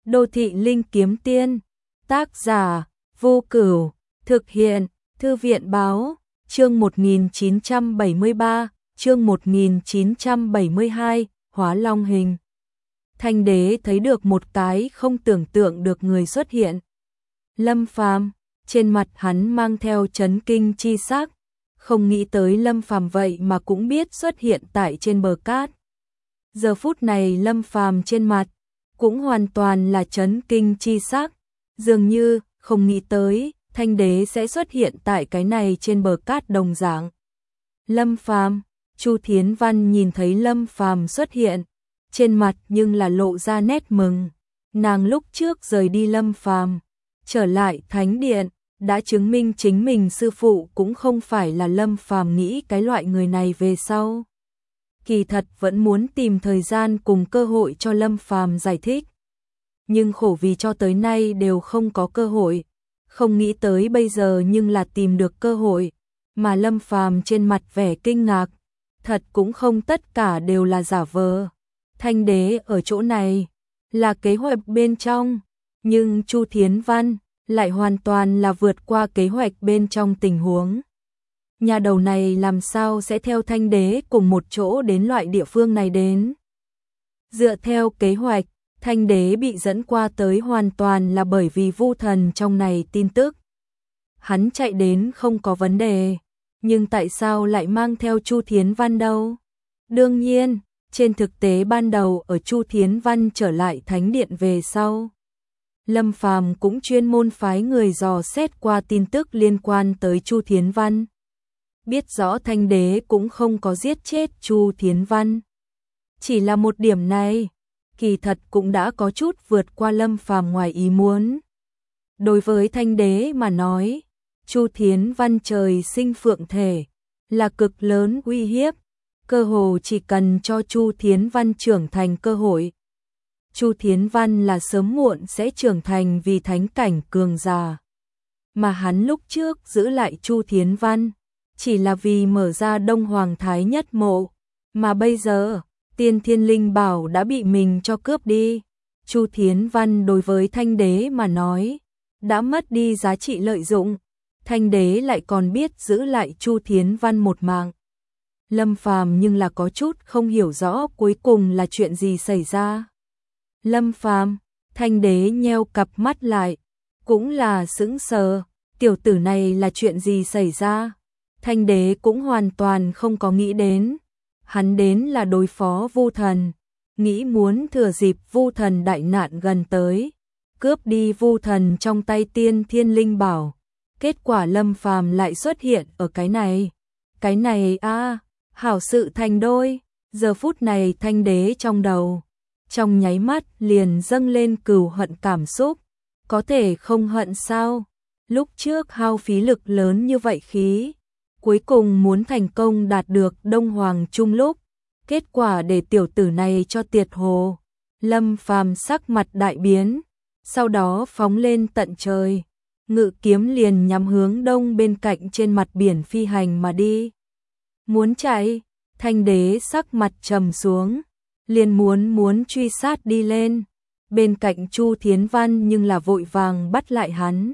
Đô thị linh kiếm tiên, tác giả, Vô Cửu, thực hiện, Thư viện báo, chương 1973, chương 1972, hóa long hình. Thanh đế thấy được một cái không tưởng tượng được người xuất hiện. Lâm Phàm, trên mặt hắn mang theo chấn kinh chi sắc, không nghĩ tới Lâm Phàm vậy mà cũng biết xuất hiện tại trên bờ cát. Giờ phút này Lâm Phàm trên mặt cũng hoàn toàn là chấn kinh chi sắc, dường như không nghĩ tới Thanh đế sẽ xuất hiện tại cái này trên bờ cát đồng dạng. Lâm Phàm, Chu Thiến Văn nhìn thấy Lâm Phàm xuất hiện, trên mặt nhưng là lộ ra nét mừng. Nàng lúc trước rời đi Lâm Phàm, trở lại thánh điện, đã chứng minh chính mình sư phụ cũng không phải là Lâm Phàm nghĩ cái loại người này về sau. Kỳ thật vẫn muốn tìm thời gian cùng cơ hội cho Lâm Phàm giải thích. Nhưng khổ vì cho tới nay đều không có cơ hội, không nghĩ tới bây giờ nhưng là tìm được cơ hội, mà Lâm Phàm trên mặt vẻ kinh ngạc, thật cũng không tất cả đều là giả vờ. Thanh đế ở chỗ này là kế hoạch bên trong, nhưng Chu Thiến Văn lại hoàn toàn là vượt qua kế hoạch bên trong tình huống. Nhà đầu này làm sao sẽ theo Thanh đế cùng một chỗ đến loại địa phương này đến? Dựa theo kế hoạch, Thanh đế bị dẫn qua tới hoàn toàn là bởi vì Vu Thần trong này tin tức. Hắn chạy đến không có vấn đề, nhưng tại sao lại mang theo Chu Thiến Văn đâu? Đương nhiên, trên thực tế ban đầu ở Chu Thiến Văn trở lại thánh điện về sau, Lâm Phàm cũng chuyên môn phái người dò xét qua tin tức liên quan tới Chu Thiến Văn. Biết rõ Thanh đế cũng không có giết chết Chu Thiến Văn. Chỉ là một điểm này, kỳ thật cũng đã có chút vượt qua Lâm Phàm ngoài ý muốn. Đối với Thanh đế mà nói, Chu Thiến Văn trời sinh phượng thể, là cực lớn uy hiếp, cơ hồ chỉ cần cho Chu Thiến Văn trưởng thành cơ hội. Chu Thiến Văn là sớm muộn sẽ trưởng thành vì thánh cảnh cường giả. Mà hắn lúc trước giữ lại Chu Thiến Văn, chỉ là vì mở ra Đông Hoàng Thái Nhất mộ, mà bây giờ, Tiên Thiên Linh Bảo đã bị mình cho cướp đi. Chu Thiến Văn đối với Thanh đế mà nói, đã mất đi giá trị lợi dụng, Thanh đế lại còn biết giữ lại Chu Thiến Văn một mạng. Lâm Phàm nhưng là có chút không hiểu rõ cuối cùng là chuyện gì xảy ra. Lâm Phàm, Thanh đế nheo cặp mắt lại, cũng là sững sờ, tiểu tử này là chuyện gì xảy ra? Thanh đế cũng hoàn toàn không có nghĩ đến, hắn đến là đối phó Vu Thần, nghĩ muốn thừa dịp Vu Thần đại nạn gần tới, cướp đi Vu Thần trong tay Tiên Thiên Linh Bảo. Kết quả Lâm Phàm lại xuất hiện ở cái này. Cái này hảo sự thành đôi. Giờ phút này Thanh đế trong đầu, trong nháy mắt liền dâng lên cừu hận cảm xúc. Có thể không hận sao? Lúc trước hao phí lực lớn như vậy khí, cuối cùng muốn thành công đạt được Đông Hoàng chung lúc, kết quả để tiểu tử này cho tiệt hồ. Lâm Phàm sắc mặt đại biến, sau đó phóng lên tận trời, ngự kiếm liền nhắm hướng đông bên cạnh trên mặt biển phi hành mà đi. Muốn chạy, Thanh đế sắc mặt trầm xuống, liền muốn truy sát đi lên. Bên cạnh Chu Thiến Văn nhưng là vội vàng bắt lại hắn.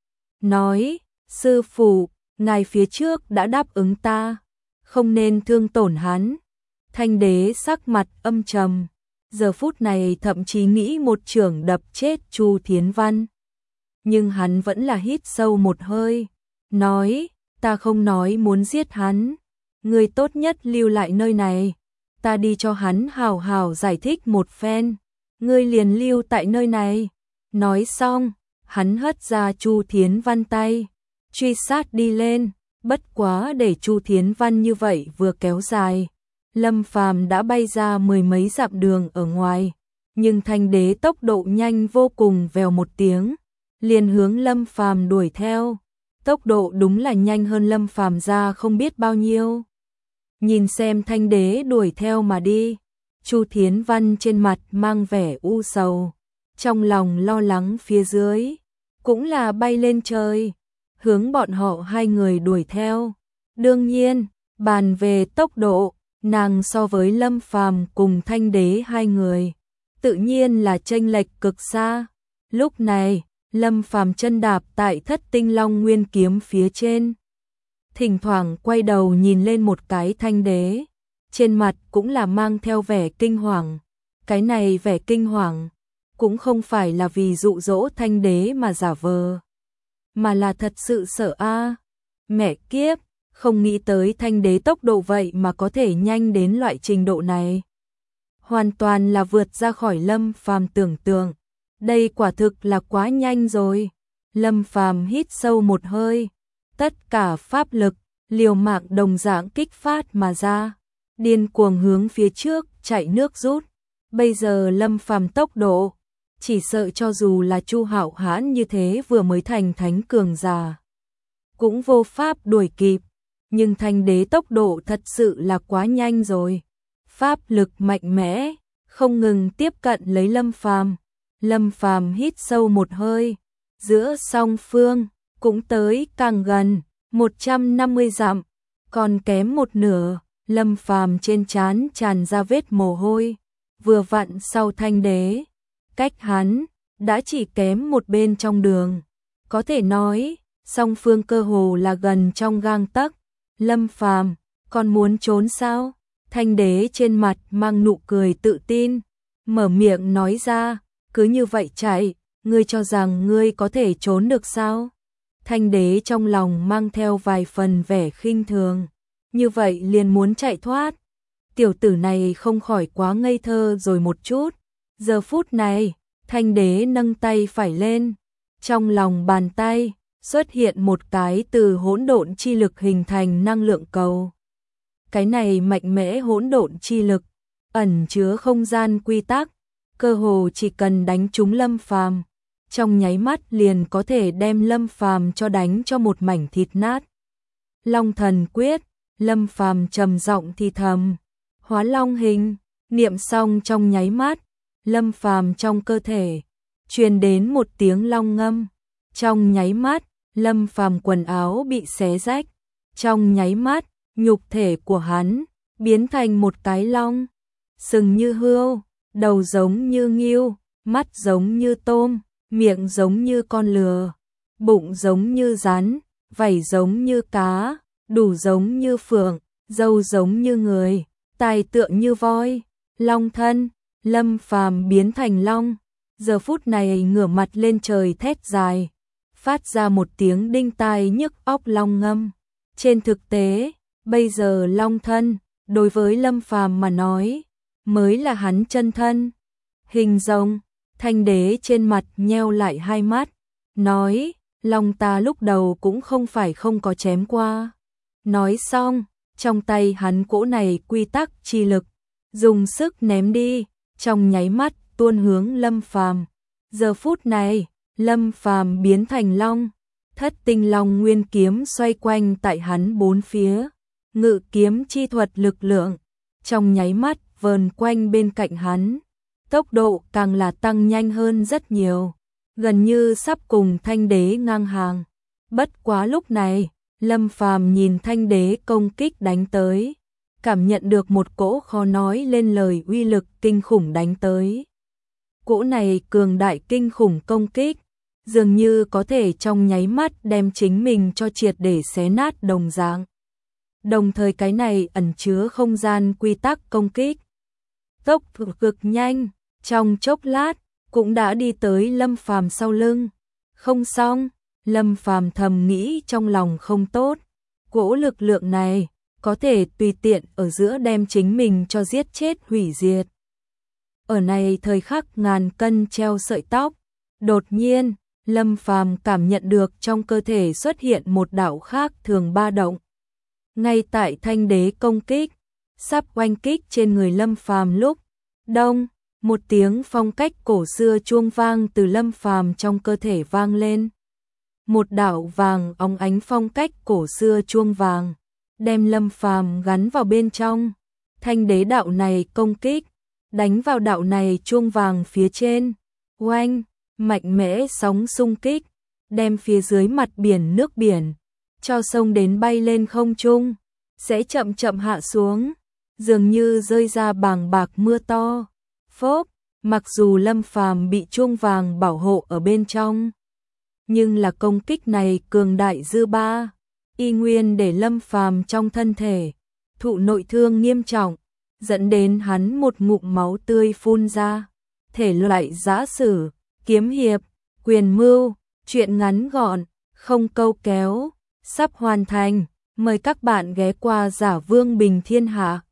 Nói, sư phụ, ngài phía trước đã đáp ứng ta, không nên thương tổn hắn. Thanh đế sắc mặt âm trầm, giờ phút này thậm chí nghĩ một chưởng đập chết Chu Thiến Văn. Nhưng hắn vẫn là hít sâu một hơi, nói, ta không nói muốn giết hắn, người tốt nhất lưu lại nơi này, ta đi cho hắn hào hào giải thích một phen, ngươi liền lưu tại nơi này. Nói xong, hắn hất ra Chu Thiến Văn tay, truy sát đi lên, bất quá để Chu Thiến Văn như vậy vừa kéo dài, Lâm Phàm đã bay ra mười mấy dặm đường ở ngoài, nhưng Thanh đế tốc độ nhanh vô cùng, vèo một tiếng, liền hướng Lâm Phàm đuổi theo, tốc độ đúng là nhanh hơn Lâm Phàm ra không biết bao nhiêu. Nhìn xem Thanh đế đuổi theo mà đi, Chu Thiến Văn trên mặt mang vẻ u sầu, trong lòng lo lắng phía dưới, cũng là bay lên trời, hướng bọn họ hai người đuổi theo. Đương nhiên, bàn về tốc độ, nàng so với Lâm Phàm cùng Thanh đế hai người, tự nhiên là chênh lệch cực xa. Lúc này, Lâm Phàm chân đạp tại Thất Tinh Long Nguyên kiếm phía trên, thỉnh thoảng quay đầu nhìn lên một cái Thanh Đế, trên mặt cũng là mang theo vẻ kinh hoàng. Cái này vẻ kinh hoàng cũng không phải là vì dụ dỗ Thanh Đế mà giả vờ, mà là thật sự sợ a. Mẹ kiếp, không nghĩ tới Thanh Đế tốc độ vậy mà có thể nhanh đến loại trình độ này. Hoàn toàn là vượt ra khỏi Lâm Phàm tưởng tượng. Đây quả thực là quá nhanh rồi. Lâm Phàm hít sâu một hơi, tất cả pháp lực, liều mạng đồng dạng kích phát mà ra, điên cuồng hướng phía trước chạy nước rút. Bây giờ Lâm Phàm tốc độ, chỉ sợ cho dù là Chu Hạo Hãn như thế vừa mới thành thánh cường giả, cũng vô pháp đuổi kịp. Nhưng Thanh Đế tốc độ thật sự là quá nhanh rồi. Pháp lực mạnh mẽ, không ngừng tiếp cận lấy Lâm Phàm. Lâm Phàm hít sâu một hơi, giữa song phương cũng tới càng gần, 150 dặm, còn kém một nửa. Lâm Phàm trên trán tràn ra vết mồ hôi, vừa vặn sau Thanh Đế, cách hắn đã chỉ kém một bên trong đường. Có thể nói, song phương cơ hồ là gần trong gang tấc. Lâm Phàm, còn muốn trốn sao? Thanh Đế trên mặt mang nụ cười tự tin, mở miệng nói ra, cứ như vậy chạy, ngươi cho rằng ngươi có thể trốn được sao? Thanh Đế trong lòng mang theo vài phần vẻ khinh thường, như vậy liền muốn chạy thoát. Tiểu tử này không khỏi quá ngây thơ rồi một chút. Giờ phút này, Thanh Đế nâng tay phải lên, trong lòng bàn tay xuất hiện một cái từ hỗn độn chi lực hình thành năng lượng cầu. Cái này mạnh mẽ hỗn độn chi lực, ẩn chứa không gian quy tắc, cơ hồ chỉ cần đánh trúng Lâm Phàm, trong nháy mắt liền có thể đem Lâm Phàm cho đánh cho một mảnh thịt nát. Long Thần Quyết, Lâm Phàm trầm giọng thì thầm, hóa long hình, niệm xong trong nháy mắt, Lâm Phàm trong cơ thể truyền đến một tiếng long ngâm. Trong nháy mắt, Lâm Phàm quần áo bị xé rách, trong nháy mắt, nhục thể của hắn biến thành một cái long, sừng như hươu, đầu giống như ngưu, mắt giống như tôm, miệng giống như con lừa, bụng giống như rắn, vảy giống như cá, đủ giống như phượng, râu giống như người, tai tựa như voi. Long thân, Lâm Phàm biến thành long, giờ phút này ngửa mặt lên trời thét dài, phát ra một tiếng đinh tai nhức óc long ngâm. Trên thực tế, bây giờ long thân, đối với Lâm Phàm mà nói, mới là hắn chân thân. Hình rồng, Thanh Đế trên mặt nheo lại hai mắt, nói, long ta lúc đầu cũng không phải không có chém qua. Nói xong, trong tay hắn cỗ này quy tắc chi lực, dùng sức ném đi, trong nháy mắt tuôn hướng Lâm Phàm. Giờ phút này, Lâm Phàm biến thành long, Thất Tinh Long Nguyên kiếm xoay quanh tại hắn bốn phía, ngự kiếm chi thuật lực lượng, trong nháy mắt vờn quanh bên cạnh hắn, tốc độ càng là tăng nhanh hơn rất nhiều, gần như sắp cùng Thanh Đế ngang hàng. Bất quá lúc này, Lâm Phàm nhìn Thanh Đế công kích đánh tới, cảm nhận được một cỗ khó nói lên lời uy lực kinh khủng đánh tới. Cỗ này cường đại kinh khủng công kích, dường như có thể trong nháy mắt đem chính mình cho triệt để xé nát đồng dạng. Đồng thời cái này ẩn chứa không gian quy tắc công kích. Tốc độ cực nhanh, trong chốc lát cũng đã đi tới Lâm Phàm sau lưng. Không xong, Lâm Phàm thầm nghĩ trong lòng không tốt. Cỗ lực lượng này có thể tùy tiện ở giữa đem chính mình cho giết chết hủy diệt. Ở này thời khắc ngàn cân treo sợi tóc, đột nhiên, Lâm Phàm cảm nhận được trong cơ thể xuất hiện một đạo khác thường ba động. Ngay tại Thanh Đế công kích, sắp oanh kích trên người Lâm Phàm lúc, đông, một tiếng phong cách cổ xưa chuông vang từ Lâm Phàm trong cơ thể vang lên. Một đạo vàng óng ánh phong cách cổ xưa chuông vàng, đem Lâm Phàm gắn vào bên trong. Thanh Đế đạo này công kích, đánh vào đạo này chuông vàng phía trên. Oanh, mạnh mẽ sóng xung kích, đem phía dưới mặt biển nước biển cho sông đến bay lên không trung, sẽ chậm chậm hạ xuống, dường như rơi ra bàng bạc mưa to. Phốp, Mặc dù Lâm Phàm bị chuông vàng bảo hộ ở bên trong, nhưng là công kích này cường đại dư ba, y nguyên để Lâm Phàm trong thân thể thụ nội thương nghiêm trọng, dẫn đến hắn một ngụm máu tươi phun ra. Thể loại giã sử, kiếm hiệp, quyền mưu, truyện ngắn gọn, không câu kéo, sắp hoàn thành. Mời các bạn ghé qua Giả Vương Bình Thiên Hạ.